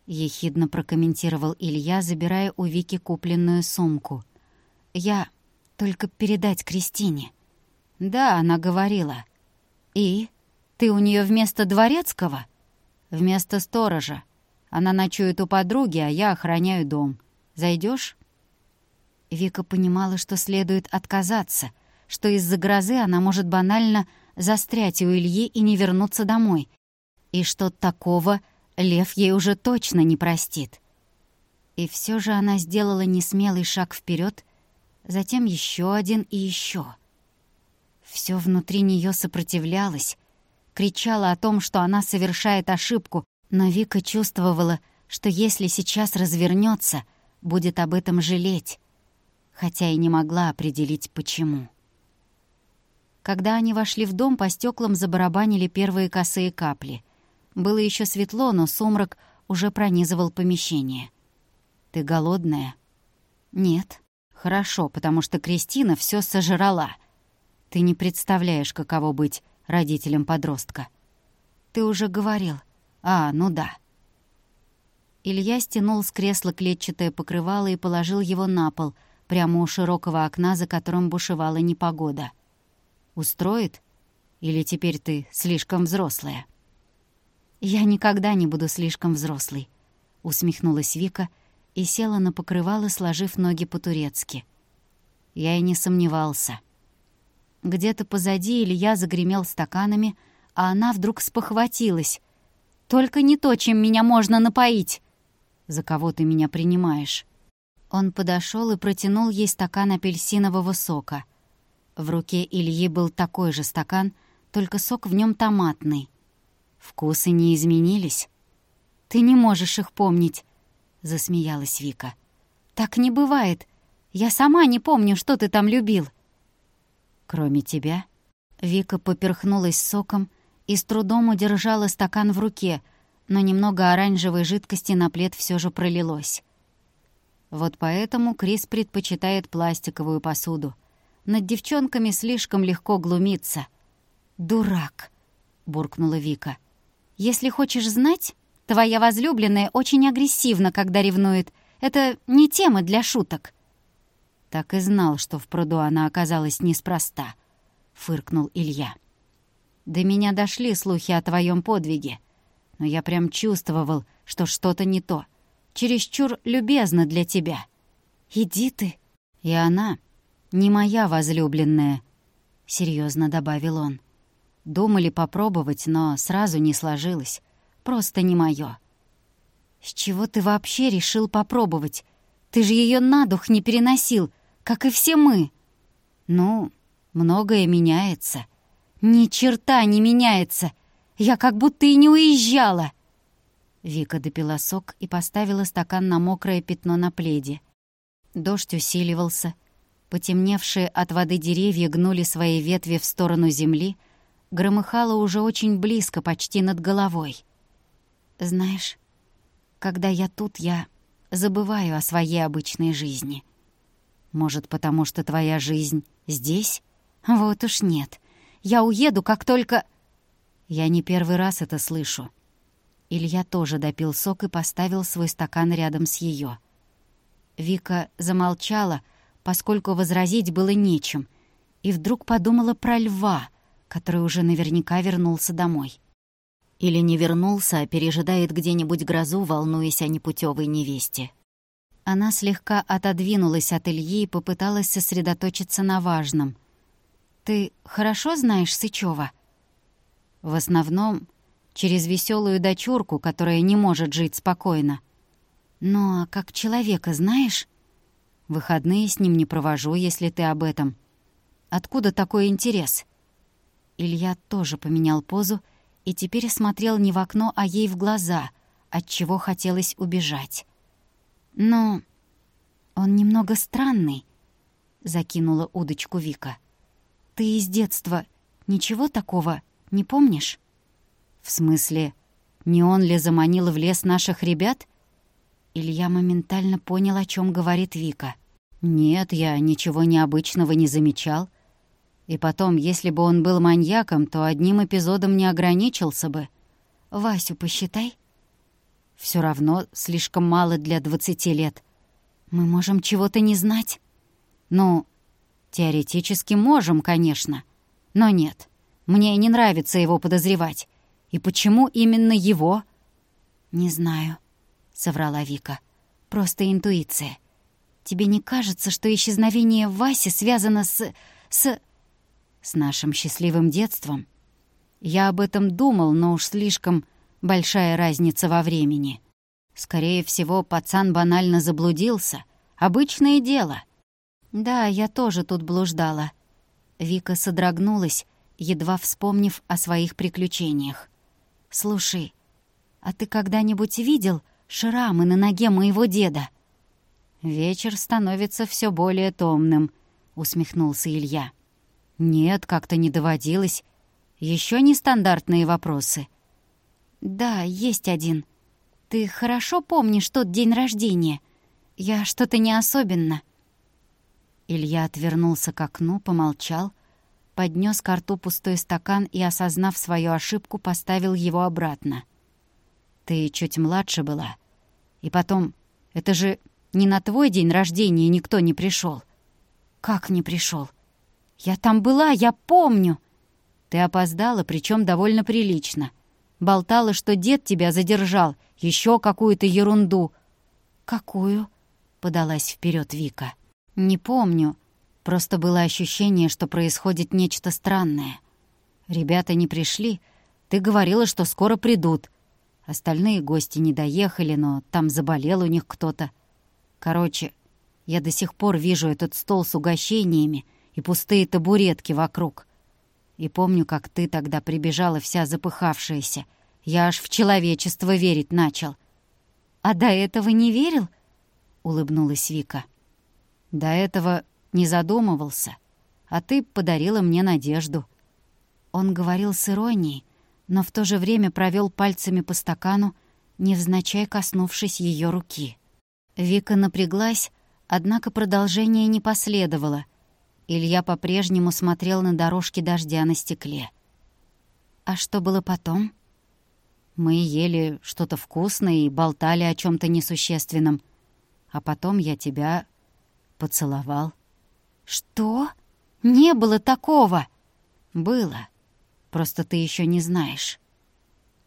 — ехидно прокомментировал Илья, забирая у Вики купленную сумку. «Я только передать Кристине». «Да, она говорила». «И? Ты у нее вместо дворецкого?» «Вместо сторожа. Она ночует у подруги, а я охраняю дом. Зайдешь? Вика понимала, что следует отказаться, что из-за грозы она может банально застрять у Ильи и не вернуться домой, и что такого Лев ей уже точно не простит. И все же она сделала несмелый шаг вперед, затем еще один и еще. Все внутри нее сопротивлялось, кричала о том, что она совершает ошибку, но Вика чувствовала, что если сейчас развернется, будет об этом жалеть, хотя и не могла определить, почему. Когда они вошли в дом, по стеклам забарабанили первые косые капли. Было еще светло, но сумрак уже пронизывал помещение. «Ты голодная?» «Нет». «Хорошо, потому что Кристина все сожрала. Ты не представляешь, каково быть родителем подростка». «Ты уже говорил». «А, ну да». Илья стянул с кресла клетчатое покрывало и положил его на пол, прямо у широкого окна, за которым бушевала непогода. «Устроит? Или теперь ты слишком взрослая?» «Я никогда не буду слишком взрослой», — усмехнулась Вика и села на покрывало, сложив ноги по-турецки. Я и не сомневался. Где-то позади Илья загремел стаканами, а она вдруг спохватилась. «Только не то, чем меня можно напоить!» «За кого ты меня принимаешь?» Он подошел и протянул ей стакан апельсинового сока. В руке Ильи был такой же стакан, только сок в нем томатный. Вкусы не изменились. «Ты не можешь их помнить», — засмеялась Вика. «Так не бывает. Я сама не помню, что ты там любил». «Кроме тебя?» Вика поперхнулась соком и с трудом удержала стакан в руке, но немного оранжевой жидкости на плед все же пролилось. Вот поэтому Крис предпочитает пластиковую посуду. Над девчонками слишком легко глумиться. «Дурак», — буркнула Вика. «Если хочешь знать, твоя возлюбленная очень агрессивна, когда ревнует. Это не тема для шуток». «Так и знал, что в пруду она оказалась неспроста», — фыркнул Илья. «До меня дошли слухи о твоем подвиге, но я прям чувствовал, что что-то не то. Чересчур любезно для тебя». «Иди ты». «И она не моя возлюбленная», — серьезно добавил он. «Думали попробовать, но сразу не сложилось. Просто не моё». «С чего ты вообще решил попробовать? Ты же ее на дух не переносил, как и все мы». «Ну, многое меняется». «Ни черта не меняется. Я как будто и не уезжала». Вика допила сок и поставила стакан на мокрое пятно на пледе. Дождь усиливался. Потемневшие от воды деревья гнули свои ветви в сторону земли. Громыхало уже очень близко, почти над головой. «Знаешь, когда я тут, я забываю о своей обычной жизни». «Может, потому что твоя жизнь здесь?» «Вот уж нет. Я уеду, как только...» «Я не первый раз это слышу». Илья тоже допил сок и поставил свой стакан рядом с ее. Вика замолчала, поскольку возразить было нечем, и вдруг подумала про льва, который уже наверняка вернулся домой. Или не вернулся, а пережидает где-нибудь грозу, волнуясь о непутевой невесте. Она слегка отодвинулась от Ильи и попыталась сосредоточиться на важном. «Ты хорошо знаешь Сычева?» «В основном через веселую дочурку, которая не может жить спокойно». «Ну, а как человека знаешь?» «Выходные с ним не провожу, если ты об этом». «Откуда такой интерес?» Илья тоже поменял позу и теперь смотрел не в окно, а ей в глаза, отчего хотелось убежать. «Но он немного странный», — закинула удочку Вика. «Ты из детства ничего такого не помнишь?» «В смысле, не он ли заманил в лес наших ребят?» Илья моментально понял, о чем говорит Вика. «Нет, я ничего необычного не замечал. И потом, если бы он был маньяком, то одним эпизодом не ограничился бы». «Васю посчитай». Все равно слишком мало для 20 лет. Мы можем чего-то не знать? Ну, теоретически можем, конечно. Но нет, мне не нравится его подозревать. И почему именно его? «Не знаю», — соврала Вика. «Просто интуиция. Тебе не кажется, что исчезновение Васи связано с нашим счастливым детством? Я об этом думал, но уж слишком большая разница во времени. Скорее всего, пацан банально заблудился. Обычное дело». «Да, я тоже тут блуждала». Вика содрогнулась, едва вспомнив о своих приключениях. «Слушай, а ты когда-нибудь видел шрамы на ноге моего деда?» «Вечер становится все более томным», — усмехнулся Илья. «Нет, как-то не доводилось. Еще нестандартные вопросы». «Да, есть один. Ты хорошо помнишь тот день рождения? Я что-то не особенно». Илья отвернулся к окну, помолчал, поднес ко рту пустой стакан и, осознав свою ошибку, поставил его обратно. «Ты чуть младше была. И потом, это же не на твой день рождения никто не пришел». «Как не пришел? Я там была, я помню». «Ты опоздала, причем довольно прилично. Болтала, что дед тебя задержал, еще какую-то ерунду». «Какую?» — подалась вперед Вика. «Не помню. Просто было ощущение, что происходит нечто странное. Ребята не пришли. Ты говорила, что скоро придут. Остальные гости не доехали, но там заболел у них кто-то. Короче, я до сих пор вижу этот стол с угощениями и пустые табуретки вокруг. И помню, как ты тогда прибежала вся запыхавшаяся. Я аж в человечество верить начал». «А до этого не верил?» — улыбнулась Вика. «До этого не задумывался, а ты подарила мне надежду». Он говорил с иронией, но в то же время провел пальцами по стакану, невзначай коснувшись ее руки. Вика напряглась, однако продолжения не последовало. Илья по-прежнему смотрел на дорожки дождя на стекле. «А что было потом?» «Мы ели что-то вкусное и болтали о чем то несущественном. А потом я тебя поцеловал». «Что? Не было такого!» «Было. Просто ты еще не знаешь».